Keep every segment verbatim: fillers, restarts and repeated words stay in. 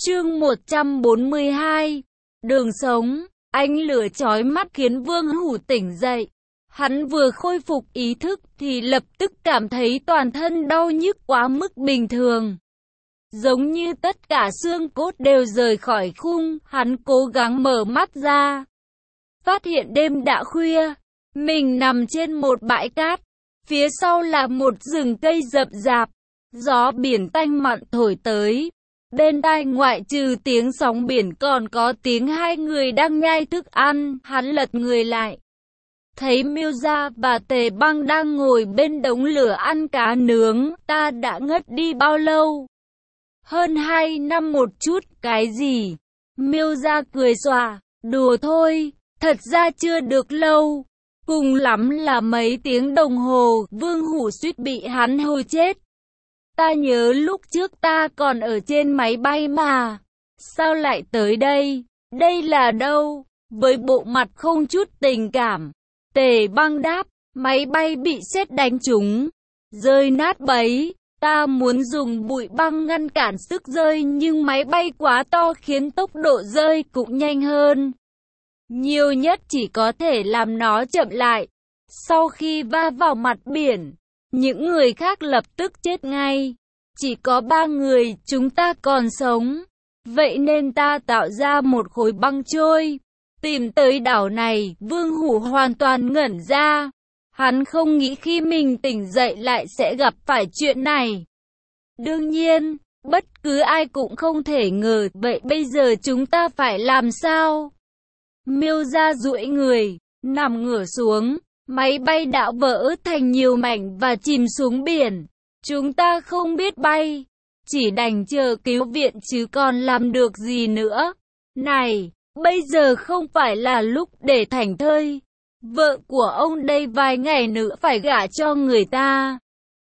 Chương một trăm bốn mươi hai. Đường sống. Ánh lửa chói mắt khiến Vương Hủ tỉnh dậy. Hắn vừa khôi phục ý thức thì lập tức cảm thấy toàn thân đau nhức quá mức bình thường. Giống như tất cả xương cốt đều rời khỏi khung, hắn cố gắng mở mắt ra. Phát hiện đêm đã khuya, mình nằm trên một bãi cát, phía sau là một rừng cây rậm rạp, gió biển tanh mặn thổi tới. Bên tai ngoại trừ tiếng sóng biển còn có tiếng hai người đang nhai thức ăn. Hắn lật người lại, thấy Miêu Gia và Tề Băng đang ngồi bên đống lửa ăn cá nướng. Ta đã ngất đi bao lâu? Hơn hai năm một chút. Cái gì? Miêu Gia cười xòa, đùa thôi, thật ra chưa được lâu, cùng lắm là mấy tiếng đồng hồ. Vương Hủ suýt bị hắn hù chết. Ta nhớ lúc trước ta còn ở trên máy bay mà, sao lại tới đây? Đây là đâu? Với bộ mặt không chút tình cảm, Tề Băng đáp, máy bay bị sét đánh trúng, rơi nát bấy. Ta muốn dùng bụi băng ngăn cản sức rơi nhưng máy bay quá to khiến tốc độ rơi cũng nhanh hơn. Nhiều nhất chỉ có thể làm nó chậm lại. Sau khi va vào mặt biển, những người khác lập tức chết ngay. Chỉ có ba người chúng ta còn sống. Vậy nên ta tạo ra một khối băng trôi, tìm tới đảo này. Vương Hủ hoàn toàn ngẩn ra. Hắn không nghĩ khi mình tỉnh dậy lại sẽ gặp phải chuyện này. Đương nhiên, bất cứ ai cũng không thể ngờ. Vậy bây giờ chúng ta phải làm sao? Miêu Gia duỗi người, nằm ngửa xuống. Máy bay đã vỡ thành nhiều mảnh và chìm xuống biển. Chúng ta không biết bay, chỉ đành chờ cứu viện chứ còn làm được gì nữa. Này, bây giờ không phải là lúc để thảnh thơi. Vợ của ông đây vài ngày nữa phải gả cho người ta.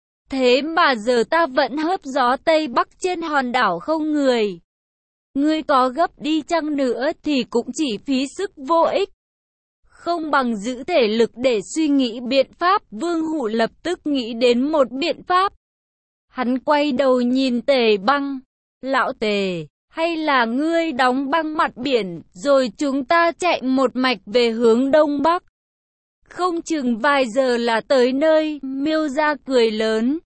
Thế mà giờ ta vẫn hớp gió Tây Bắc trên hòn đảo không người. Ngươi có gấp đi chăng nữa thì cũng chỉ phí sức vô ích. Không bằng giữ thể lực để suy nghĩ biện pháp. Vương Hủ lập tức nghĩ đến một biện pháp. Hắn quay đầu nhìn Tề Băng. Lão Tề, hay là ngươi đóng băng mặt biển, rồi chúng ta chạy một mạch về hướng Đông Bắc. Không chừng vài giờ là tới nơi. Miêu Gia cười lớn.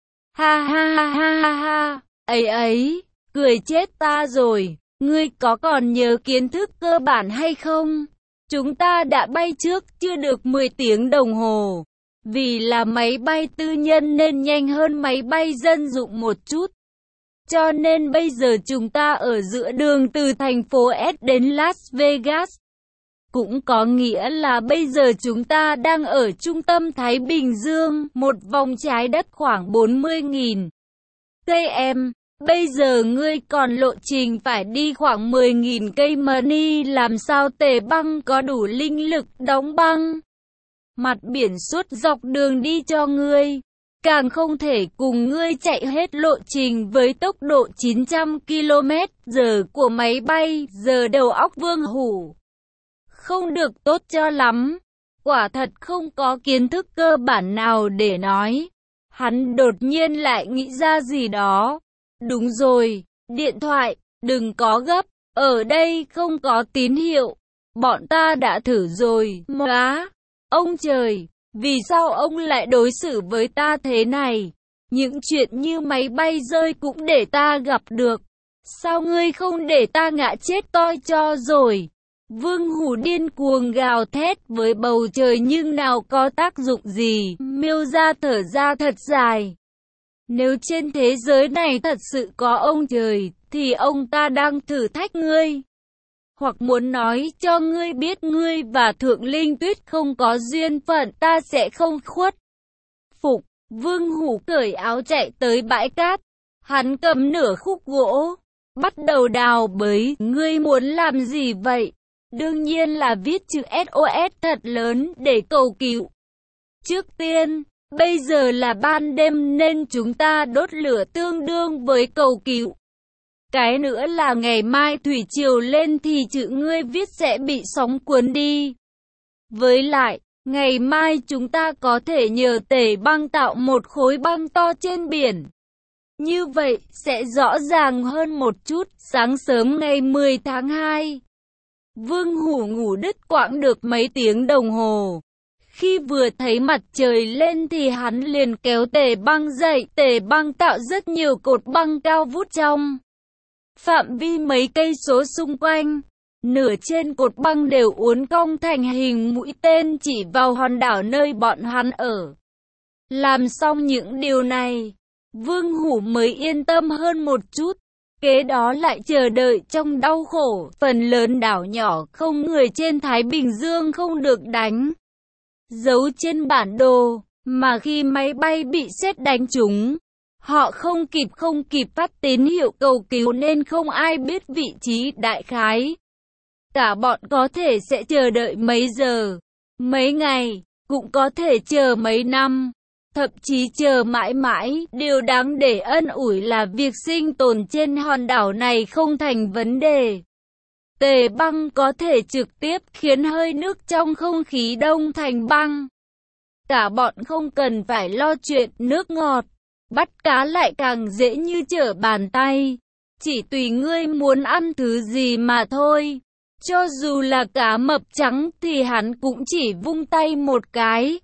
Ha ha ha ha ha ha, ấy ấy, cười chết ta rồi. Ngươi có còn nhớ kiến thức cơ bản hay không? Chúng ta đã bay trước chưa được mười tiếng đồng hồ. Vì là máy bay tư nhân nên nhanh hơn máy bay dân dụng một chút. Cho nên bây giờ chúng ta ở giữa đường từ thành phố S đến Las Vegas. Cũng có nghĩa là bây giờ chúng ta đang ở trung tâm Thái Bình Dương, một vòng trái đất khoảng bốn mươi nghìn cây em. Bây giờ ngươi còn lộ trình phải đi khoảng mười nghìn cây money. Làm sao Tề Băng có đủ linh lực đóng băng mặt biển suốt dọc đường đi cho ngươi? Càng không thể cùng ngươi chạy hết lộ trình với tốc độ chín trăm ki lô mét giờ của máy bay. Giờ đầu óc Vương Hủ không được tốt cho lắm. Quả thật không có kiến thức cơ bản nào để nói. Hắn đột nhiên lại nghĩ ra gì đó. Đúng rồi, điện thoại, đừng có gấp, ở đây không có tín hiệu. Bọn ta đã thử rồi. Má, ông trời, vì sao ông lại đối xử với ta thế này? Những chuyện như máy bay rơi cũng để ta gặp được. Sao ngươi không để ta ngã chết coi cho rồi? Vương Hủ điên cuồng gào thét với bầu trời nhưng nào có tác dụng gì. Miêu Gia thở ra thật dài. Nếu trên thế giới này thật sự có ông trời, thì ông ta đang thử thách ngươi. Hoặc muốn nói cho ngươi biết ngươi và Thượng Linh Tuyết không có duyên phận. Ta sẽ không khuất phục. Vương Hủ cởi áo chạy tới bãi cát. Hắn cầm nửa khúc gỗ, bắt đầu đào bới. Ngươi muốn làm gì vậy? Đương nhiên là viết chữ S O S thật lớn để cầu cứu. Trước tiên, bây giờ là ban đêm nên chúng ta đốt lửa tương đương với cầu cứu. Cái nữa là ngày mai thủy triều lên thì chữ ngươi viết sẽ bị sóng cuốn đi. Với lại, ngày mai chúng ta có thể nhờ Tề Băng tạo một khối băng to trên biển. Như vậy sẽ rõ ràng hơn một chút. Sáng sớm ngày mười tháng hai, Vương Hủ ngủ đứt quãng được mấy tiếng đồng hồ. Khi vừa thấy mặt trời lên thì hắn liền kéo Tề Băng dậy. Tề Băng tạo rất nhiều cột băng cao vút trong phạm vi mấy cây số xung quanh. Nửa trên cột băng đều uốn cong thành hình mũi tên chỉ vào hòn đảo nơi bọn hắn ở. Làm xong những điều này, Vương Hủ mới yên tâm hơn một chút. Kế đó lại chờ đợi trong đau khổ. Phần lớn đảo nhỏ không người trên Thái Bình Dương không được đánh dấu trên bản đồ, mà khi máy bay bị sét đánh trúng, họ không kịp không kịp phát tín hiệu cầu cứu nên không ai biết vị trí đại khái. Cả bọn có thể sẽ chờ đợi mấy giờ, mấy ngày, cũng có thể chờ mấy năm, thậm chí chờ mãi mãi. Điều đáng để ân ủi là việc sinh tồn trên hòn đảo này không thành vấn đề. Tề Băng có thể trực tiếp khiến hơi nước trong không khí đông thành băng. Cả bọn không cần phải lo chuyện nước ngọt, bắt cá lại càng dễ như trở bàn tay. Chỉ tùy ngươi muốn ăn thứ gì mà thôi. Cho dù là cá mập trắng thì hắn cũng chỉ vung tay một cái,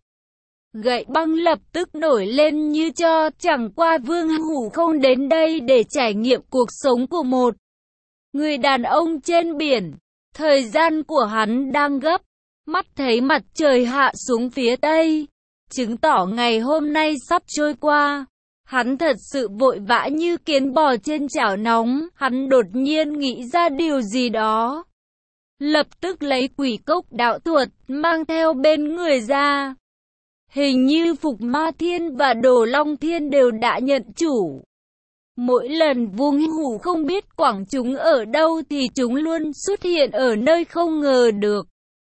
gậy băng lập tức nổi lên như cho. Chẳng qua Vương Hủ không đến đây để trải nghiệm cuộc sống của một người đàn ông trên biển. Thời gian của hắn đang gấp. Mắt thấy mặt trời hạ xuống phía tây, chứng tỏ ngày hôm nay sắp trôi qua. Hắn thật sự vội vã như kiến bò trên chảo nóng. Hắn đột nhiên nghĩ ra điều gì đó, lập tức lấy quỷ cốc đạo thuật mang theo bên người ra. Hình như Phục Ma Thiên và Đồ Long Thiên đều đã nhận chủ. Mỗi lần Vương Hủ không biết quẳng chúng ở đâu thì chúng luôn xuất hiện ở nơi không ngờ được.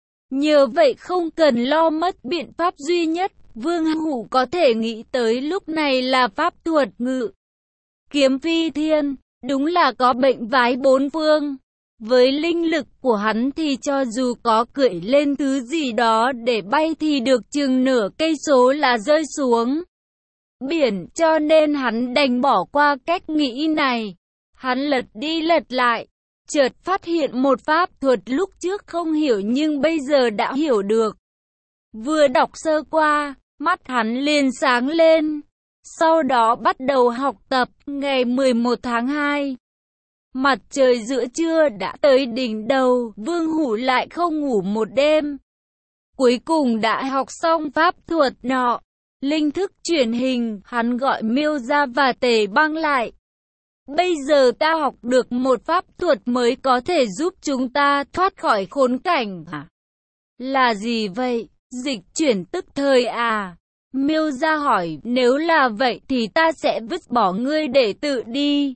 Nhờ vậy không cần lo mất. Biện pháp duy nhất Vương Hủ có thể nghĩ tới lúc này là pháp thuật ngự kiếm phi thiên. Đúng là có bệnh vái bốn phương. Với linh lực của hắn thì cho dù có cưỡi lên thứ gì đó để bay thì được chừng nửa cây số là rơi xuống biển, cho nên hắn đành bỏ qua cách nghĩ này. Hắn lật đi lật lại, chợt phát hiện một pháp thuật lúc trước không hiểu nhưng bây giờ đã hiểu được. Vừa đọc sơ qua, mắt hắn liền sáng lên. Sau đó bắt đầu học tập. Ngày mười một tháng hai, mặt trời giữa trưa đã tới đỉnh đầu. Vương Hủ lại không ngủ một đêm, cuối cùng đã học xong pháp thuật nọ. Linh thức chuyển hình, hắn gọi Miêu Gia và Tề Băng lại. Bây giờ ta học được một pháp thuật mới có thể giúp chúng ta thoát khỏi khốn cảnh. À? Là gì vậy? Dịch chuyển tức thời à? Miêu Gia hỏi, nếu là vậy thì ta sẽ vứt bỏ ngươi để tự đi.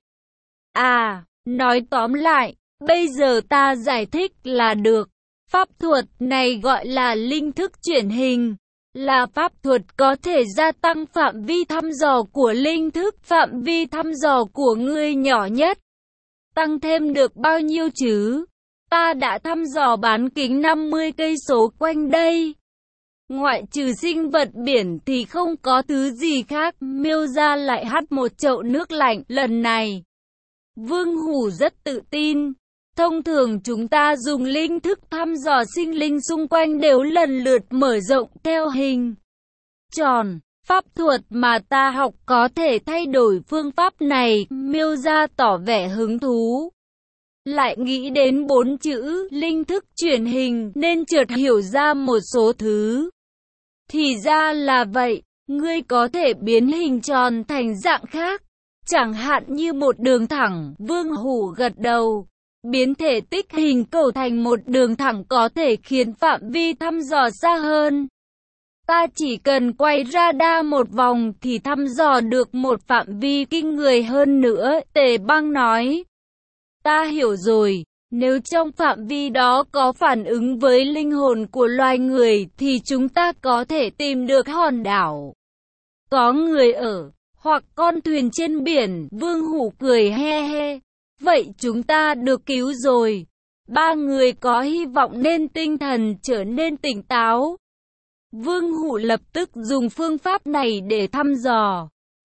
À, nói tóm lại, bây giờ ta giải thích là được. Pháp thuật này gọi là linh thức chuyển hình. Là pháp thuật có thể gia tăng phạm vi thăm dò của linh thức. Phạm vi thăm dò của ngươi nhỏ nhất tăng thêm được bao nhiêu chứ? Ta đã thăm dò bán kính năm mươi cây số quanh đây. Ngoại trừ sinh vật biển thì không có thứ gì khác. Miêu Gia lại hắt một chậu nước lạnh. Lần này, Vương Hủ rất tự tin. Thông thường chúng ta dùng linh thức thăm dò sinh linh xung quanh đều lần lượt mở rộng theo hình tròn. Pháp thuật mà ta học có thể thay đổi phương pháp này. Miêu Gia tỏ vẻ hứng thú. Lại nghĩ đến bốn chữ linh thức chuyển hình nên chợt hiểu ra một số thứ. Thì ra là vậy, ngươi có thể biến hình tròn thành dạng khác, chẳng hạn như một đường thẳng. Vương Hủ gật đầu. Biến thể tích hình cầu thành một đường thẳng có thể khiến phạm vi thăm dò xa hơn. Ta chỉ cần quay radar một vòng thì thăm dò được một phạm vi kinh người hơn nữa. Tề Băng nói. Ta hiểu rồi. Nếu trong phạm vi đó có phản ứng với linh hồn của loài người thì chúng ta có thể tìm được hòn đảo có người ở, hoặc con thuyền trên biển. Vương Hủ cười he he. Vậy chúng ta được cứu rồi. Ba người có hy vọng nên tinh thần trở nên tỉnh táo. Vương Hủ lập tức dùng phương pháp này để thăm dò.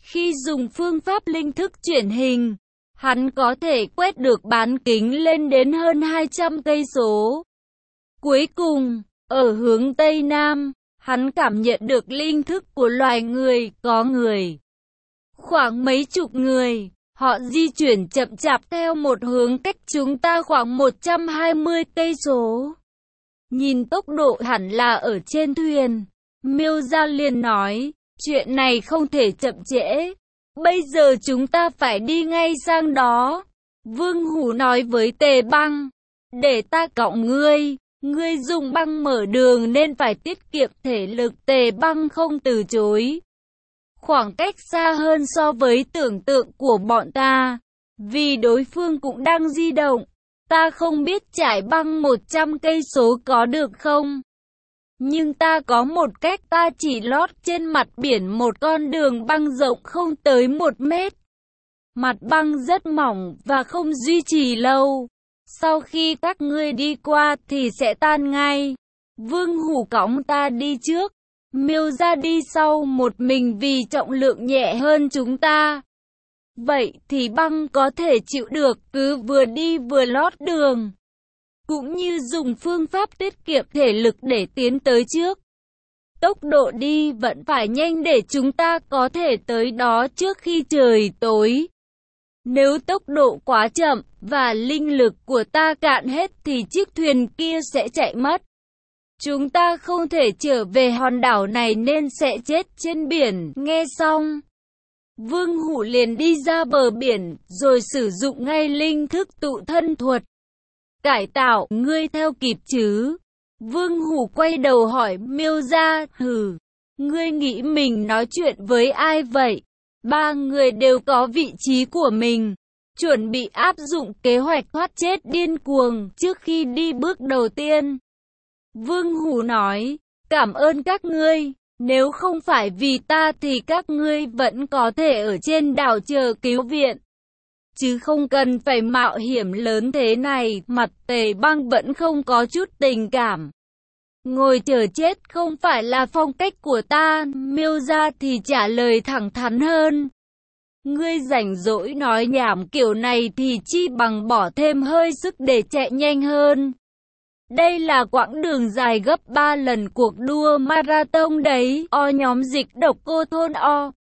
Khi dùng phương pháp linh thức chuyển hình, hắn có thể quét được bán kính lên đến hơn hai trăm cây số. Cuối cùng, ở hướng Tây Nam, hắn cảm nhận được linh thức của loài người, có người. Khoảng mấy chục người, họ di chuyển chậm chạp theo một hướng cách chúng ta khoảng một trăm hai mươi cây số. Nhìn tốc độ hẳn là ở trên thuyền, Miêu Gia liền nói, chuyện này không thể chậm trễ. Bây giờ chúng ta phải đi ngay sang đó. Vương Hủ nói với Tề Băng, để ta cõng ngươi, ngươi dùng băng mở đường nên phải tiết kiệm thể lực. Tề Băng không từ chối. Khoảng cách xa hơn so với tưởng tượng của bọn ta, vì đối phương cũng đang di động. Ta không biết trải băng một trăm cây số có được không? Nhưng ta có một cách, ta chỉ lót trên mặt biển một con đường băng rộng không tới một mét. Mặt băng rất mỏng và không duy trì lâu. Sau khi các ngươi đi qua thì sẽ tan ngay. Vương Hủ cõng ta đi trước, Miêu Gia đi sau một mình vì trọng lượng nhẹ hơn chúng ta. Vậy thì băng có thể chịu được, cứ vừa đi vừa lót đường. Cũng như dùng phương pháp tiết kiệm thể lực để tiến tới trước. Tốc độ đi vẫn phải nhanh để chúng ta có thể tới đó trước khi trời tối. Nếu tốc độ quá chậm và linh lực của ta cạn hết thì chiếc thuyền kia sẽ chạy mất. Chúng ta không thể trở về hòn đảo này nên sẽ chết trên biển. Nghe xong, Vương Hủ liền đi ra bờ biển, rồi sử dụng ngay linh thức tụ thân thuật. Cải tạo, ngươi theo kịp chứ? Vương Hủ quay đầu hỏi Miêu Gia, hừ, ngươi nghĩ mình nói chuyện với ai vậy? Ba người đều có vị trí của mình, chuẩn bị áp dụng kế hoạch thoát chết điên cuồng trước khi đi bước đầu tiên. Vương Hủ nói, cảm ơn các ngươi, nếu không phải vì ta thì các ngươi vẫn có thể ở trên đảo chờ cứu viện. Chứ không cần phải mạo hiểm lớn thế này. Mặt Tề Băng vẫn không có chút tình cảm. Ngồi chờ chết không phải là phong cách của ta. Miêu Gia thì trả lời thẳng thắn hơn. Ngươi rảnh rỗi nói nhảm kiểu này thì chi bằng bỏ thêm hơi sức để chạy nhanh hơn. Đây là quãng đường dài gấp ba lần cuộc đua marathon đấy. O nhóm dịch độc cô thôn O.